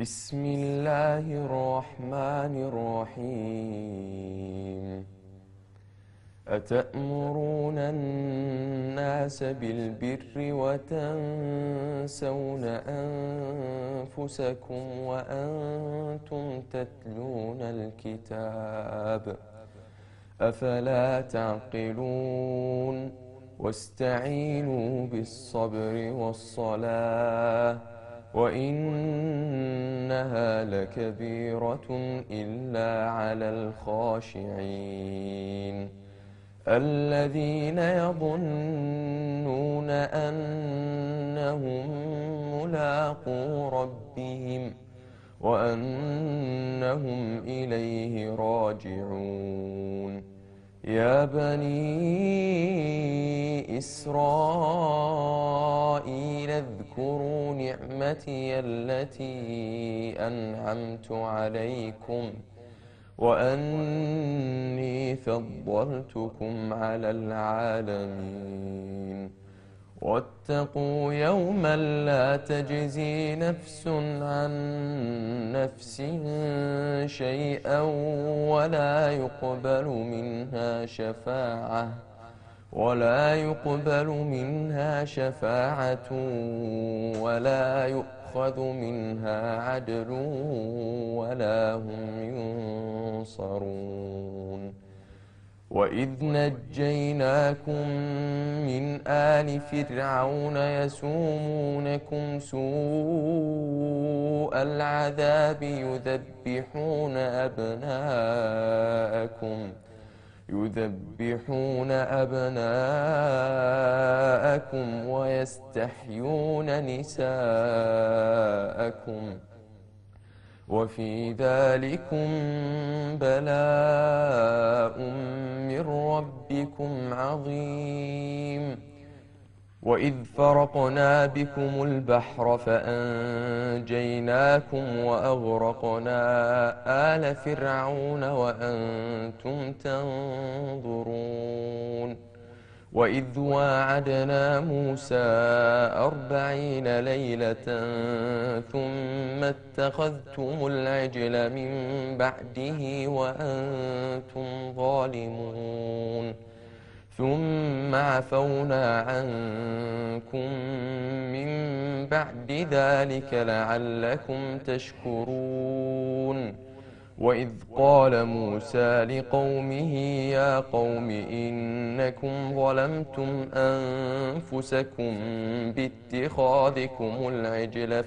بسم الله الرحمن الرحيم أتأمرون الناس بالبر وتنسون أنفسكم وأنتم تتلون الكتاب أفلا تعقلون واستعينوا بالصبر والصلاة وإنها لكبيرة إلا على الخاشعين الذين يظنون أنهم ملاقو ربهم وأنهم إليه راجعون يا بني إسرائيل اذكروا نعمتي التي أنعمت عليكم وأني فضلتكم على العالمين واتقوا يوما لا تجزي نفس عن نفس شيئا ولا يقبل منها شفاعة ولا يؤخذ منها عدل ولا هم ينصرون وإذ نجيناكم من آل فرعون يسومونكم سوء العذاب يذبحون أبناءكم ويستحيون نساءكم وفي ذلكم بلاء من ربكم عظيم وإذ فرقنا بكم البحر فأنجيناكم وأغرقنا آل فرعون وأنتم تنظرون وإذ واعدنا موسى 40 ليلة ثم اتخذتم العجل من بعده وأنتم ظالمون ثم عفونا عنكم من بعد ذلك لعلكم تشكرون وإذ قال موسى لقومه يا قوم إنكم ظلمتم أنفسكم باتخاذكم العجل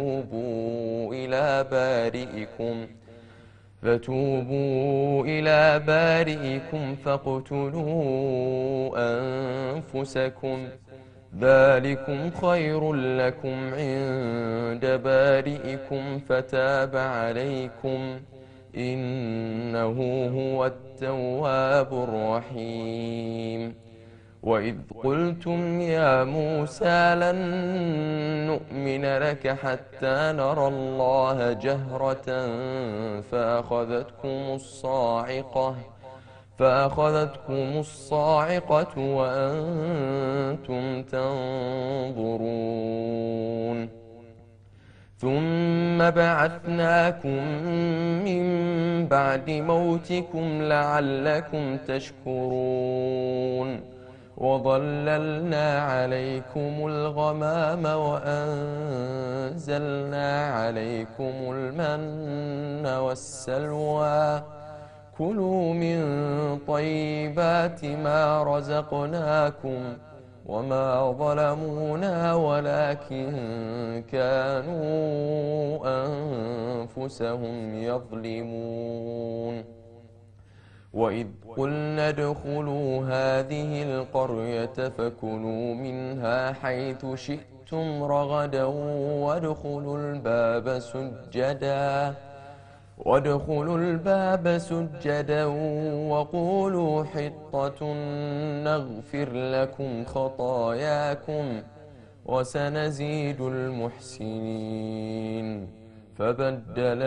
فتوبوا إلى بارئكم فاقتلوا أنفسكم ذلكم خير لكم عند بارئكم فتاب عليكم إنه هو التواب الرحيم وإذ قلتم يا موسى لن نؤمن لك حتى نرى الله جهرة فأخذتكم الصاعقة وأنتم تنظرون ثم بعثناكم من بعد موتكم لعلكم تشكرون وظللنا عليكم الغمام وأنزلنا عليكم المن والسلوى كلوا من طيبات ما رزقناكم وما ظلمونا ولكن كانوا أنفسهم يظلمون وإذ قلنا ادخلوا هذه القرية فكلوا منها حيث شئتم رغدا وادخلوا الباب سجدا وقولوا حطة نغفر لكم خطاياكم وسنزيد المحسنين فبدل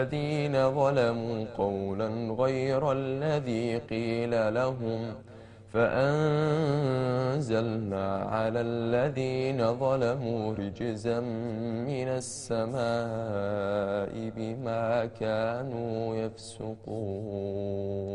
الذين ظلموا قولا غير الذي قيل لهم فأنزلنا على الذين ظلموا رجزا من السماء بما كانوا يفسقون